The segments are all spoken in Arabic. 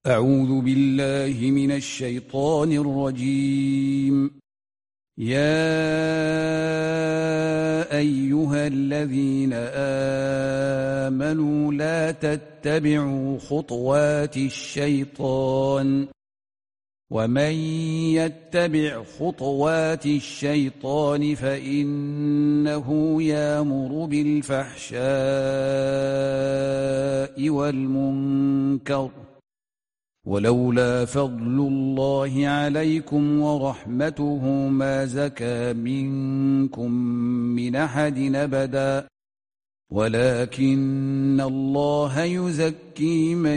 أعوذ بالله من الشيطان الرجيم. يا أيها الذين آمنوا لا تتبعوا خطوات الشيطان، ومن يتبع خطوات الشيطان فإنه يأمر بالفحشاء والمنكر، ولولا فضل الله عليكم ورحمته ما زكى منكم من أحد أبدا، ولكن الله يزكي من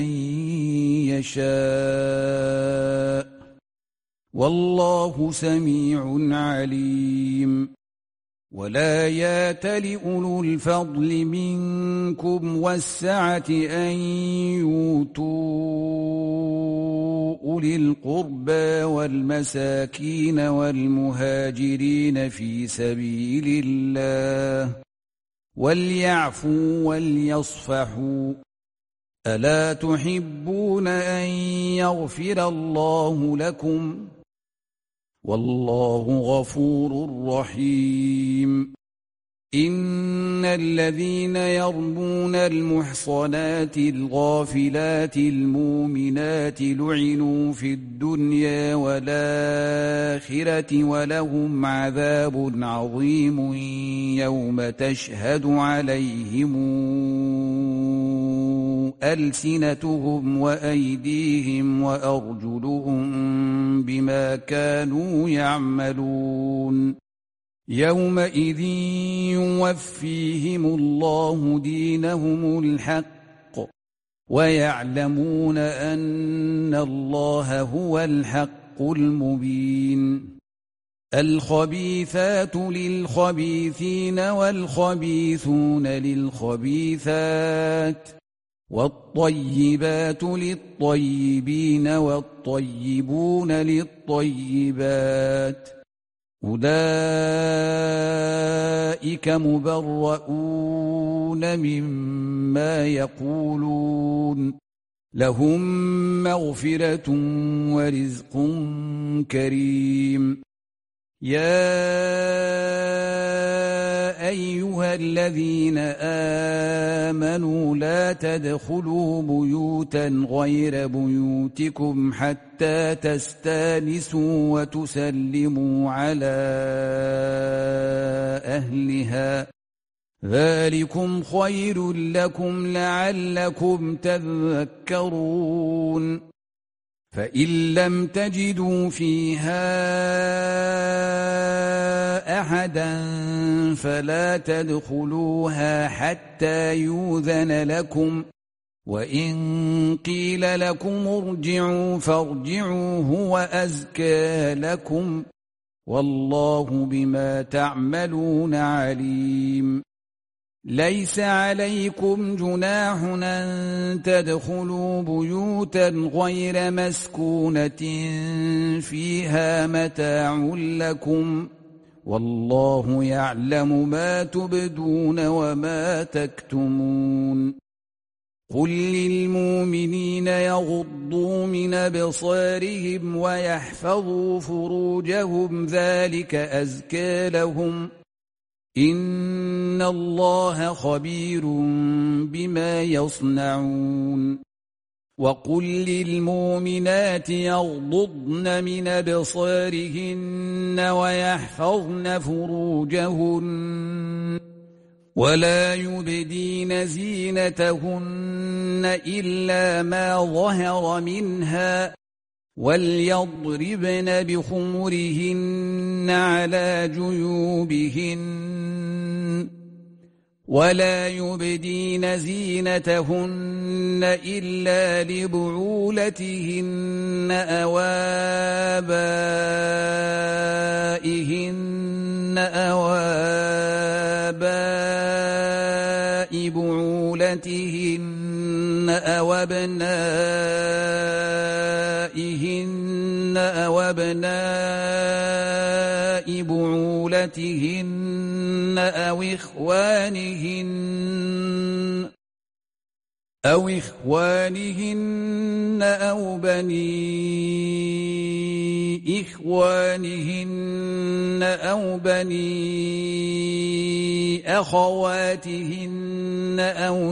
يشاء، والله سميع عليم. ولا يأتل أولو الفضل منكم والسعة أن يؤتوا أولي القربى والمساكين والمهاجرين في سبيل الله، وليعفوا وليصفحوا. ألا تحبون أن يغفر الله لكم؟ والله غفور رحيم. إن الذين يرمون المحصنات الغافلات المؤمنات لعنوا في الدنيا والآخرة، ولهم عذاب عظيم يوم تشهد عليهم ألسنتهم وأيديهم وأرجلهم بما كانوا يعملون. يومئذ يوفيهم الله دينهم الحق، ويعلمون أن الله هو الحق المبين. الخبيثات للخبيثين والخبيثون للخبيثات، والطيبات للطيبين والطيبون للطيبات، أولئك مبرؤون مما يقولون، لهم مغفرة ورزق كريم. يا أيها الذين آمنوا لا تدخلوا بيوتا غير بيوتكم حتى تستانسوا وتسلموا على أهلها، ذلكم خير لكم لعلكم تذكرون. فإن لم تجدوا فيها أحدا فلا تدخلوها حتى يؤذن لكم، وإن قيل لكم ارجعوا فارجعوا هو أزكى لكم، والله بما تعملون عليم. ليس عليكم جناح أن تدخلوا بيوتا غير مسكونة فيها متاع لكم، والله يعلم ما تبدون وما تكتمون. قل للمؤمنين يغضوا من أبصارهم ويحفظوا فروجهم ذلك أزكى لهم، إن الله خبير بما يصنعون. وقل للمؤمنات يغضضن من أبصارهن ويحفظن فروجهن ولا يبدين زينتهن إلا ما ظهر منها، وليضربن بخمرهن على جيوبهن، ولا يبدين زينتهن إلا لبعولتهن أو آباء بعولتهن أو أبنائهن أو أبناء بعولتهن أو إخوانهن أو إخوانهن أو بني إخوانهن أو بني أخواتهن أو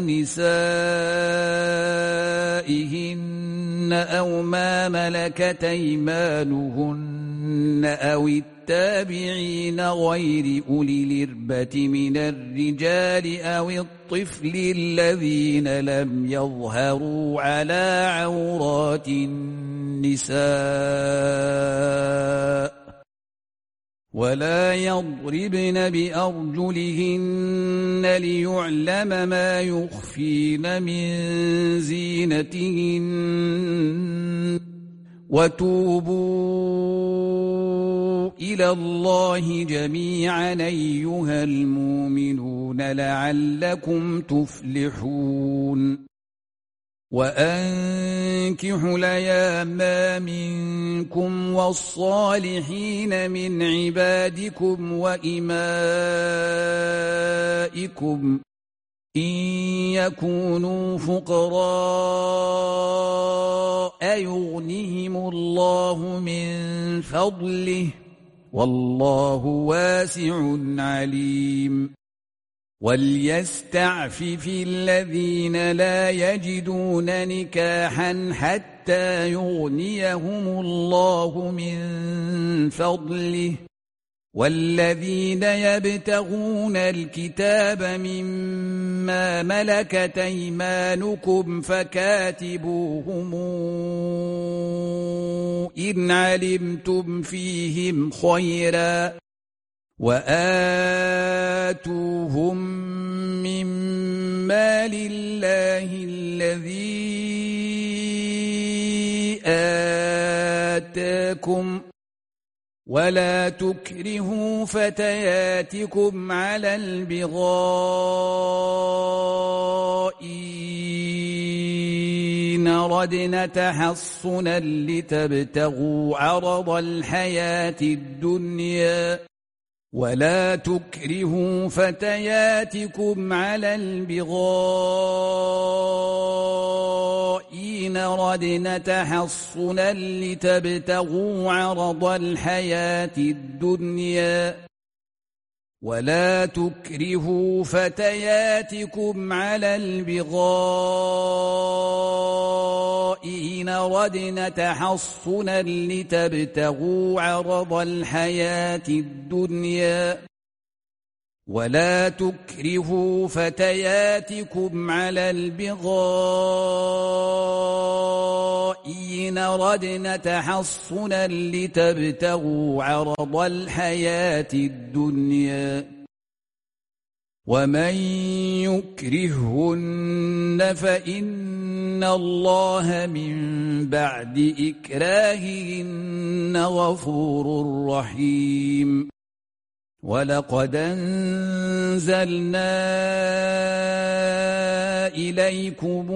نسائهن أو ما ملكت أيمانهن أو التابعين غير أولي الإربة من الرجال أو الطفل الذين لم يظهروا على عورات النساء ولا يضربن بأرجلهن ليعلم ما يخفين من زينتهن وتوبوا إلى الله جميعا أيها المؤمنون لعلكم تفلحون وأنكحوا الأيام منكم والصالحين من عبادكم وإمائكم إن يكونوا فقراء يغنهم الله من فضله والله واسع عليم وليستعفف الذين لا يجدون نكاحا حتى يغنيهم الله من فضله والذين يبتغون الكتاب مما ملكت أيمانكم فكاتبوهم إن علمتم فيهم خيرا وآتوهم من مال الله الذي آتاكم ولا تكرهوا فتياتكم على البغاء إن ردنا تحصنا لتبتغوا عرض الحياة الدنيا ولا تكرهوا فتياتكم على البغاء إن ردنا تحصنا لتبتغوا عرض الحياة الدنيا ولا تكرهوا فتياتكم على البغاء إن ردنا تحصنا لتبتغوا عرض الحياة الدنيا ولا تكرهوا فتياتكم على البغاء إن ردنا تحصنا لتبتغوا عرض الحياة الدنيا ومن يكرههن فإن الله من بعد إكراههن غفور رحيم ولقد أنزلنا إليكم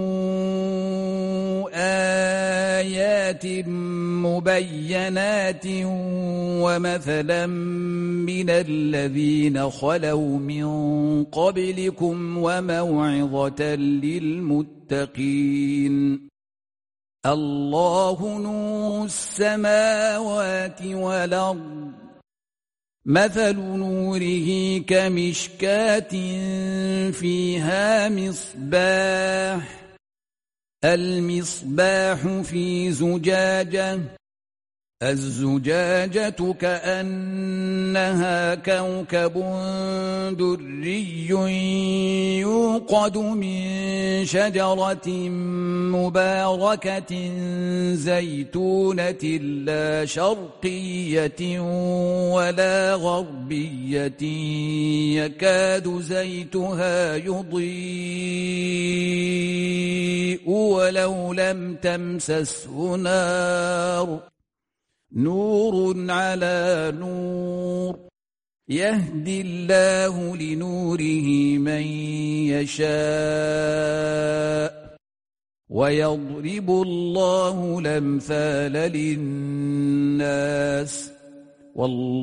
آيات مبينات ومثلا من الذين خلوا من قبلكم وموعظة للمتقين الله نور السماوات والأرض مثل نوره كمشكاة فيها مصباح المصباح في زجاجة الزجاجة كأنها كوكب دري يوقد من شجرة مباركة زيتونة لا شرقية ولا غربية يكاد زيتها يضيء ولو لم تمسسه نار نور على نور يهدي الله لنوره من يشاء ويضرب الله الأمثال للناس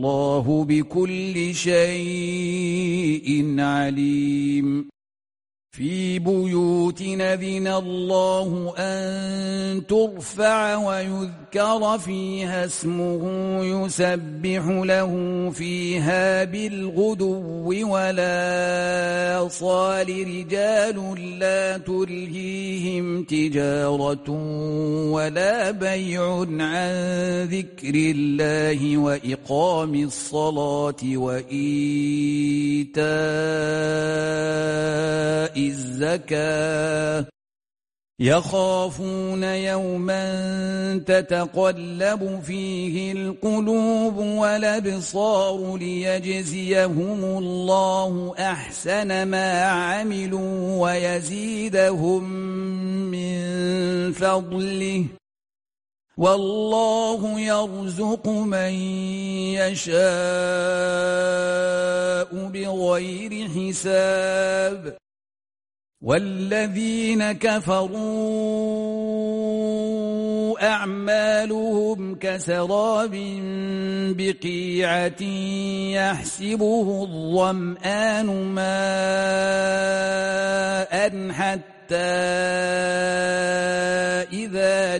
والله بكل شيء عليم في بيوت أذن الله أن ترفع ويذكر فيها اسمه يسبح له فيها بالغدو ولا صال رجال لا تلهيهم تجارة ولا بيع عن ذكر الله وإقام الصلاة وإيتاء الزكاة يخافون يوما تتقلب فيه القلوب والأبصار ليجزيهم الله أحسن ما عملوا ويزيدهم من فضله والله يرزق من يشاء بغير حساب والذين كفروا أعمالهم كسراب بقيعة يحسبه الظمآن ماء حتى إذا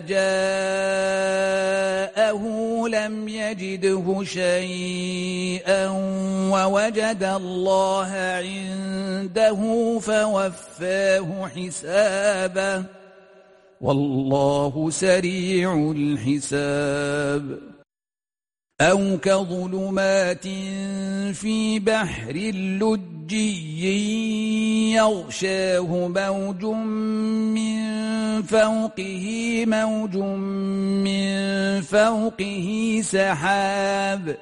جاءه لم يجده شيئا ووجد الله عنده فوفاه حسابه والله سريع الحساب أو كظلمات في بحر لجي يغشاه موج من فوقه موج من فوقه سحاب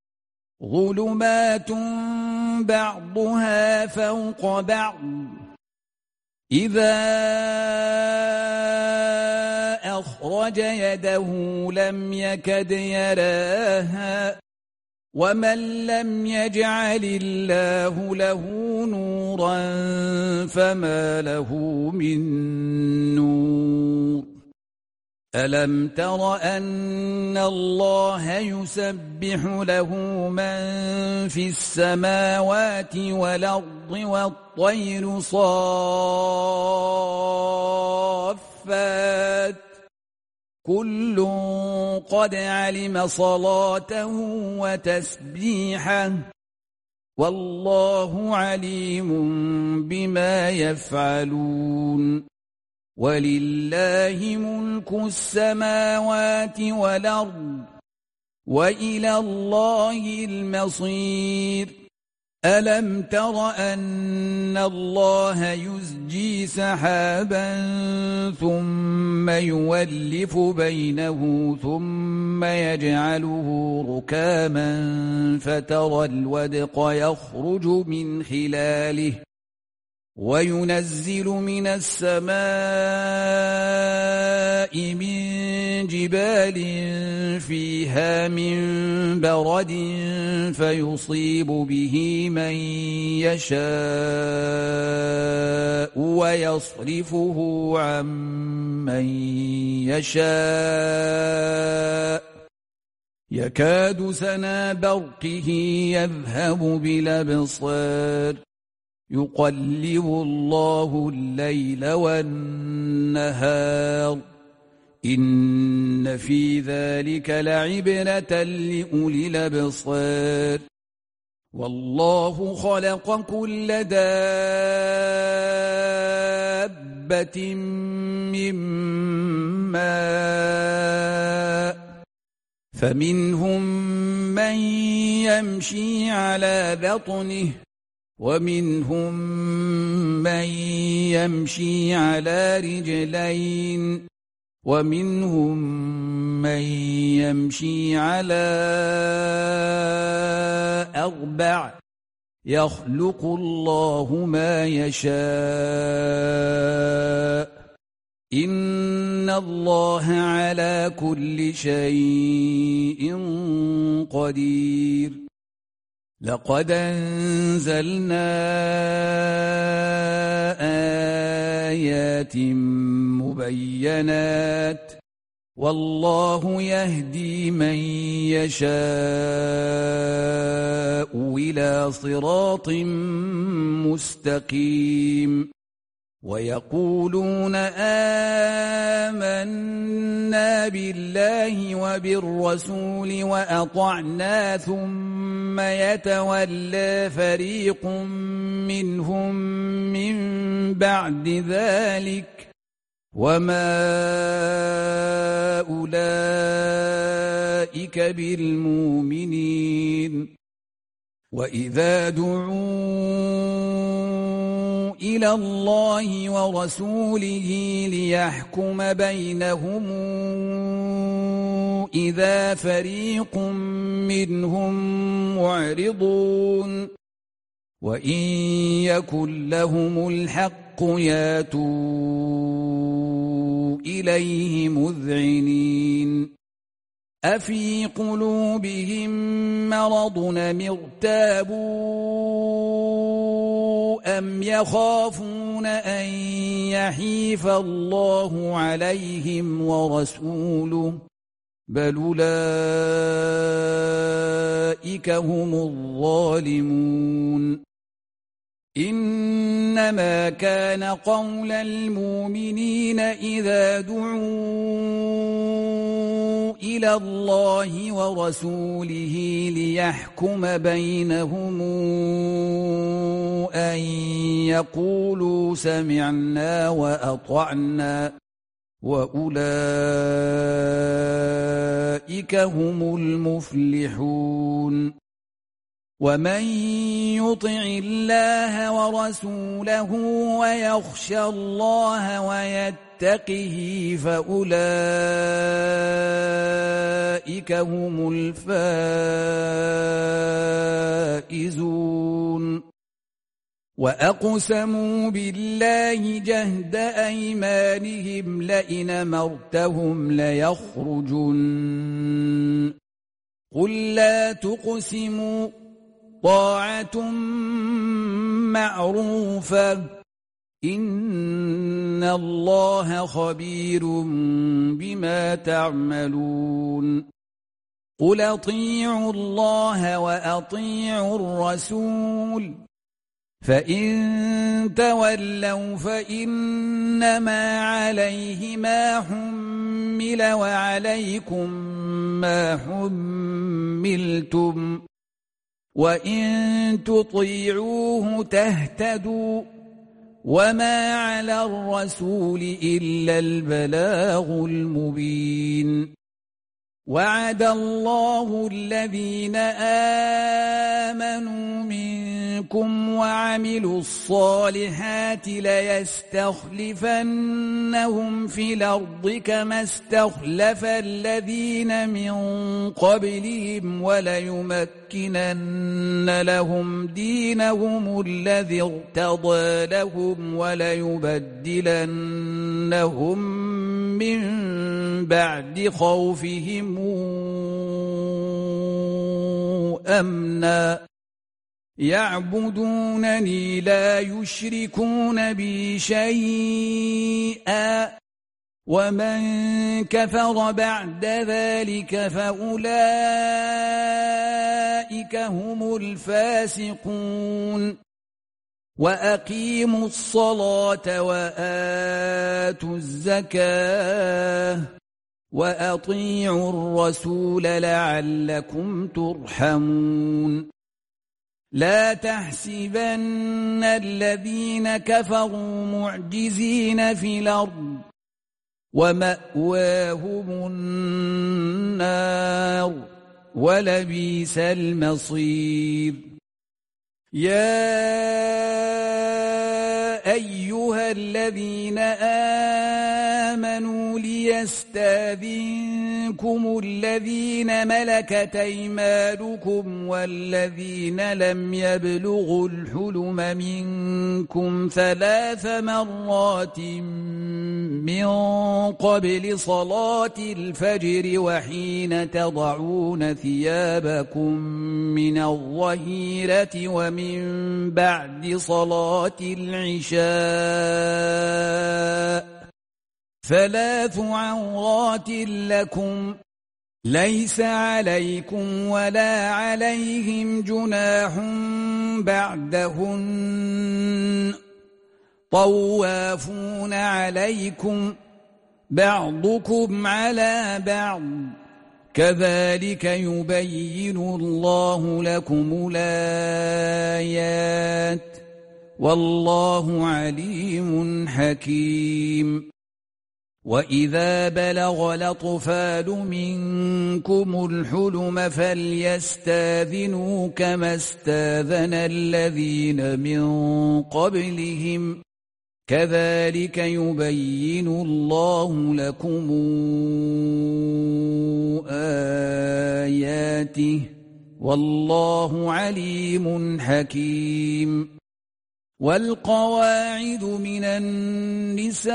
ظلمات بعضها فوق بعض إذا أخرج يده لم يكد يراها ومن لم يجعل الله له نورا فما له من نور ألم تر أن الله يسبح له من في السماوات والأرض والطير صافات كل قد علم صلاته وتسبيحه والله عليم بما يفعلون ولله ملك السماوات والأرض وإلى الله المصير ألم تر أن الله يزجي سحابا ثم يولف بينه ثم يجعله ركاما فترى الودق يخرج من خلاله وينزل من السماء من جبال فيها من برد فيصيب به من يشاء ويصرفه عن من يشاء يكاد سنا برقه يذهب بالأبصار يقلب الله الليل والنهار إن في ذلك لعبرة لأولي الأبصار والله خلق كل دابة من ماء فمنهم من يمشي على بطنه ومنهم من يمشي على رجلين ومنهم من يمشي على أربع يخلق الله ما يشاء إن الله على كل شيء قدير لقد أنزلنا آيات مبينات والله يهدي من يشاء إلى صراط مستقيم ويقولون آمنا بالله وبالرسول وأطعنا ثم يتولى فريق منهم من بعد ذلك وما أولئك بالمؤمنين وإذا دعوا إلى الله ورسوله ليحكم بينهم إذا فريق منهم معرضون وإن يكن لهم الحق ياتوا إليه مذعنين أفي قلوبهم مرض أم ارتابوا أم يخافون أن يحيف الله عليهم ورسوله بل أولئك هم الظالمون إنما كان قول المؤمنين إذا دعوا إلى الله ورسوله ليحكم بينهم أن يقولوا سمعنا وأطعنا وأولئك هم المفلحون ومن يطع الله ورسوله ويخشى الله ويتقه فأولئك هم الفائزون وأقسموا بالله جهد أيمانهم لئن أمرتهم ليخرجن قل لا تقسموا طاعة معروفة إن الله خبير بما تعملون قل أطيعوا الله وأطيعوا الرسول فإن تولوا فإنما عليه ما حمل وعليكم ما حملتم وإن تطيعوه تهتدوا وما على الرسول إلا البلاغ المبين وعد الله الذين آمنوا منكم وعملوا الصالحات ليستخلفنهم في الأرض كما استخلف الذين من قبلهم وليمكنن لهم دينهم الذي ارتضى لهم وليبدلنهم من بعد خوفهم أمنا يعبدونني لا يشركون بي شيئا ومن كفر بعد ذلك فأولئك هم الفاسقون وأقيموا الصلاة وآتوا الزكاة وأطيعوا الرسول لعلكم ترحمون لا تحسبن الذين كفروا معجزين في الأرض ومأواهم النار ولبئس المصير يا أيها الذين آمنوا ليستاذنكم الذين ملكت أيمانكم والذين لم يبلغوا الحلم منكم 3 مرات من قبل صلاة الفجر وحين تضعون ثيابكم من الظهيرة ومن بعد صلاة العشاء 3 عورات لكم ليس عليكم ولا عليهم جناح بعدهن طوافون عليكم بعضكم على بعض كذلك يبين الله لكم الآيات والله عليم حكيم وإذا بلغ الأطفال منكم الحلم فليستاذنوا كما استاذن الذين من قبلهم كذلك يبين الله لكم آياته والله عليم حكيم والقواعد من النساء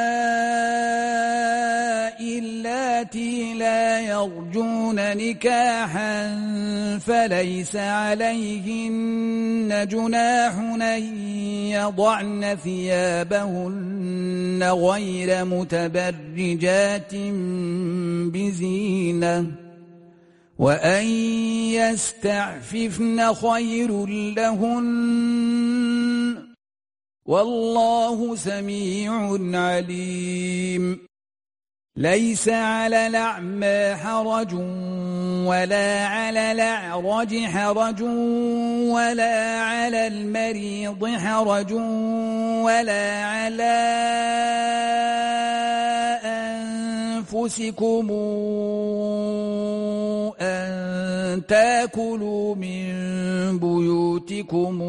اللاتي لا يرجون نكاحا فليس عليهن جناح أن يضعن ثيابهن غير متبرجات بزينة وأن يستعففن خير لهن والله سميع عليم ليس على الأعمى حرج ولا على الأعرج حرج ولا على المريض حرج ولا على أنفسكم أن تأكلوا من بيوتكم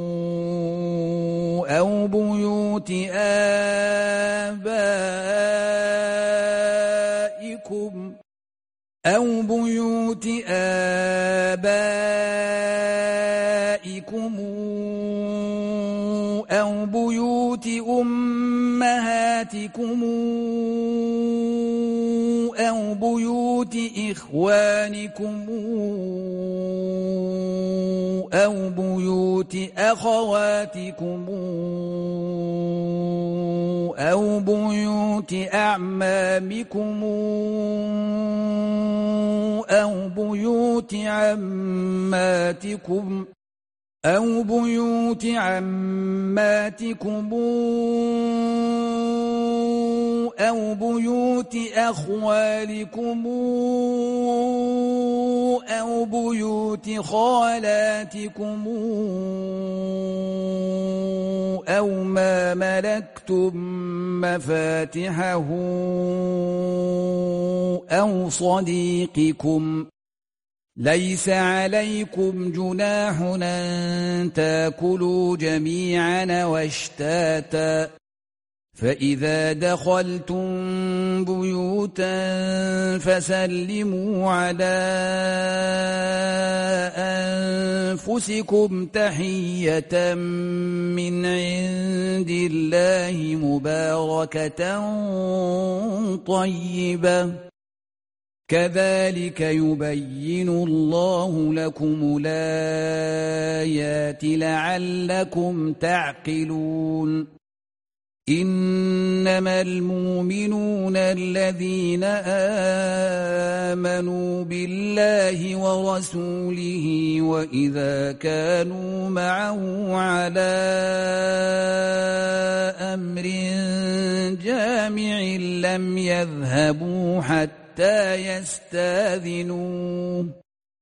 أو بيوت آبائكم أو بيوت أمهاتكم أو بيوت إخوانكم أو بيوت أخواتكم أو بيوت أعمامكم أو بيوت عماتكم أو بيوت عماتكم أو بيوت أخوالكم أو بيوت خالاتكم أو ما ملكتم مفاتحه أو صديقكم ليس عليكم جناح أن تأكلوا جميعا واشتاتا فإذا دخلتم بيوتا فسلموا على أنفسكم تحية من عند الله مباركة طيبة كذلك يبين الله لكم الآيات لعلكم تعقلون إنما المؤمنون الذين آمنوا بالله ورسوله وإذا كانوا معه على أمر جامع لم يذهبوا حتى يستاذنوه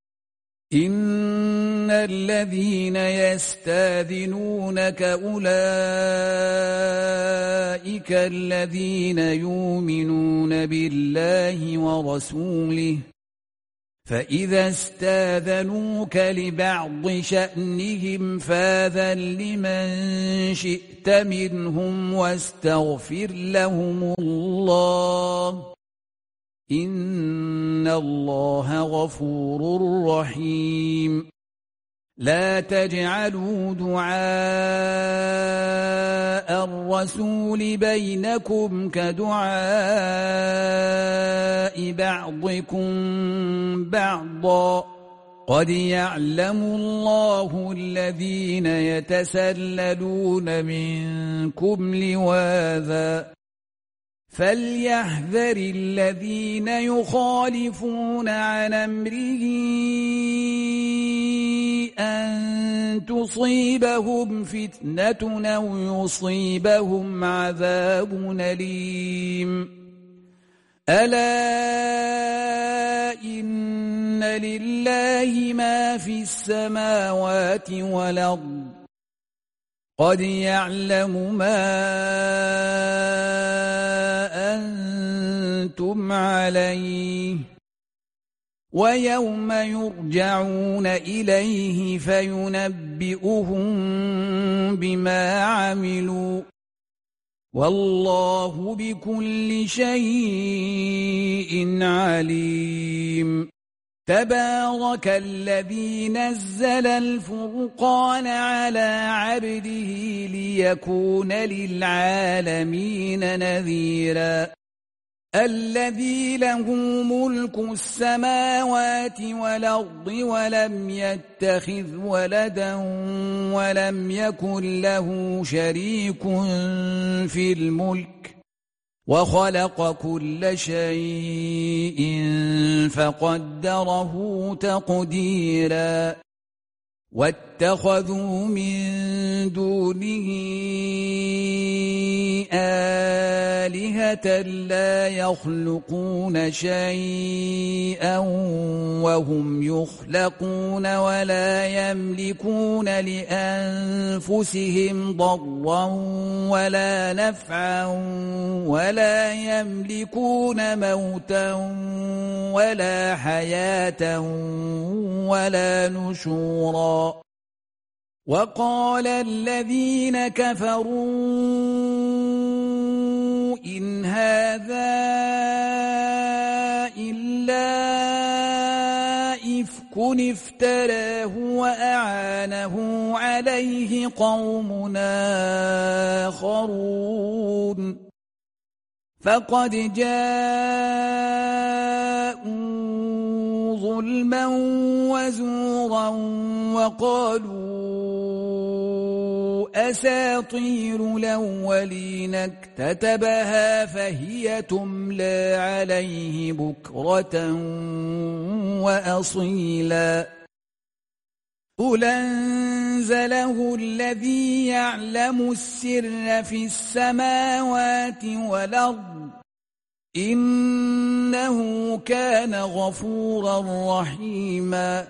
إن الذين يستاذنونك أولئك الذين يؤمنون بالله ورسوله فإذا استاذنوك لبعض شأنهم فاذن لمن شئت منهم واستغفر لهم الله إن الله غفور رحيم لا تجعلوا دعاء الرسول بينكم كدعاء بعضكم بعضا قد يعلم الله الذين يتسللون منكم لواذا فليحذر الذين يخالفون عن أمره أن تصيبهم فتنة أو يصيبهم عذاب أليم ألا إن لله ما في السماوات والأرض قد يعلم ما أنتم عليه ويوم يرجعون إليه فينبئهم بما عملوا والله بكل شيء عليم تبارك الذي نزل الفرقان على عبده ليكون للعالمين نذيرا الذي له ملك السماوات والأرض ولم يتخذ ولدا ولم يكن له شريك في الملك وخلق كل شيء فقدره تقديرا واتخذوا من دونه آلهة لا يخلقون شيئا وهم يخلقون ولا يملكون لأنفسهم ضرا ولا نفعا ولا يملكون موتا ولا حياة ولا نشورا وقال الذين كفروا إن هذا إلا إفك افتراه وأعانه عليه قوم آخرون فقد جاءوا ظلما وزورا وقالوا أساطير الأولين اكتتبها فهي تملى عليه بكرة وأصيلا قل أنزله الذي يعلم السر في السماوات والأرض إنه كان غفورا رحيما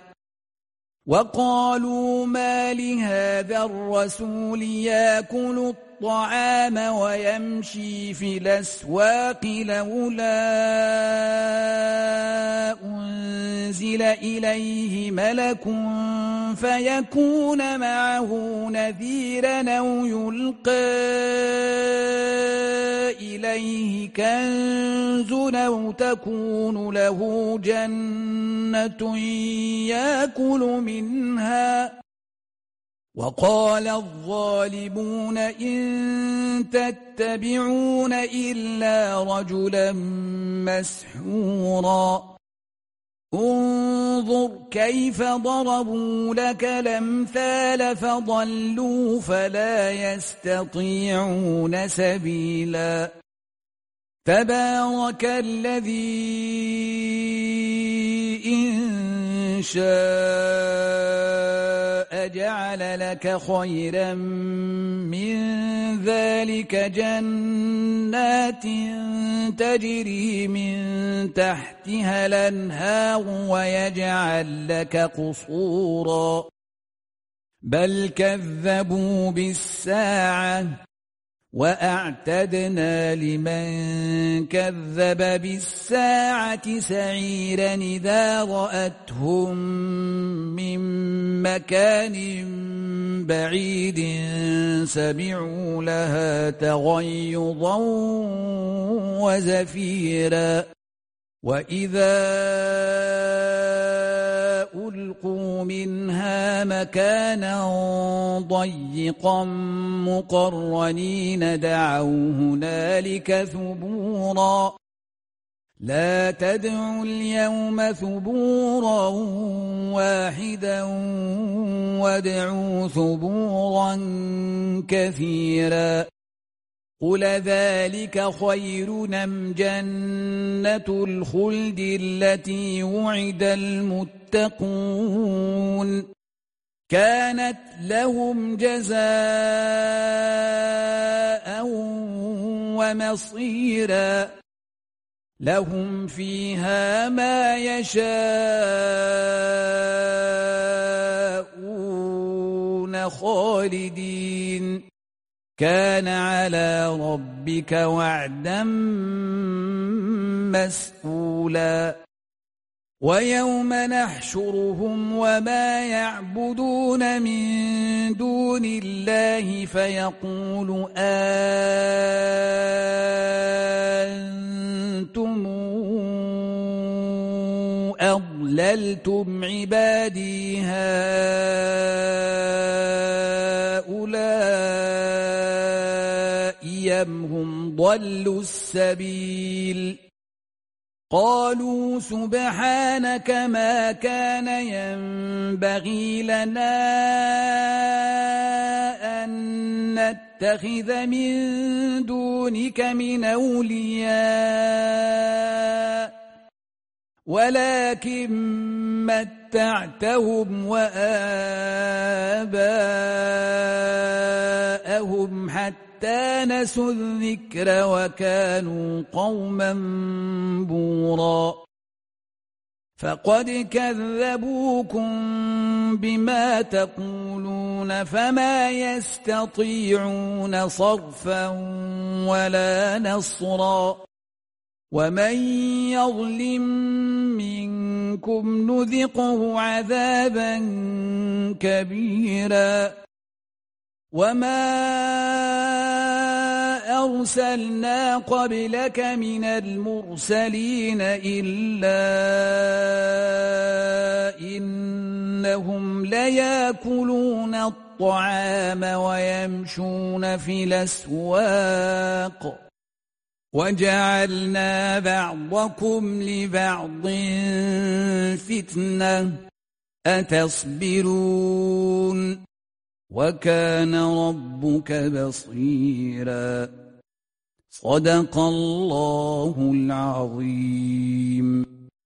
وقالوا ما لهذا الرسول يأكل الطعام ويمشي في الأسواق لولا أنزل إليه ملك فيكون معه نذيرا أو يلقى إليه كنز أو تكون له جنة يأكل منها وقال الظالمون إن تتبعون إلا رجلا مسحورا انظر كيف ضربوا لك الأمثال فضلوا فلا يستطيعون سبيلا تبارك الذي إن شاء جعل لك خيرا من ذلك جنات تجري من تحتها الأنهار ويجعل لك قصورا بل كذبوا بالساعة وأعتدنا لمن كذب بالساعة سعيرا إذا رأتهم من مكان بعيد سمعوا لها تغيظا وزفيرا وإذا ألقوا منها مكانا ضيقا مقرنين دعوا هنالك ثبورا لا تدعوا اليوم ثبورا واحدا وادعوا ثبورا كثيرا قل ذلك خير أم جنة الخلد التي وعد المتقون كانت لهم جزاء ومصيرا لهم فيها ما يشاءون خالدين كان على ربك وعدا مسئولا ويوم نحشرهم وما يعبدون من دون الله فيقول أنتم أضللتم عبادي هؤلاء أم هم ضلوا السبيل قالوا سبحانك ما كان ينبغي لنا أن نتخذ من دونك من أولياء ولكن متعتهم وآباءهم حتى نسوا الذكر وكانوا قوما بورا فقد كذبوكم بما تقولون فما يستطيعون صرفا ولا نصرا ومن يظلم منكم نذقه عذابا كبيرا وما أرسلنا قبلك من المرسلين إلا إنهم ليأكلون الطعام ويمشون في الأسواق وجعلنا بعضكم لبعض فتنة أتصبرون وكان ربك بصيرا صدق الله العظيم.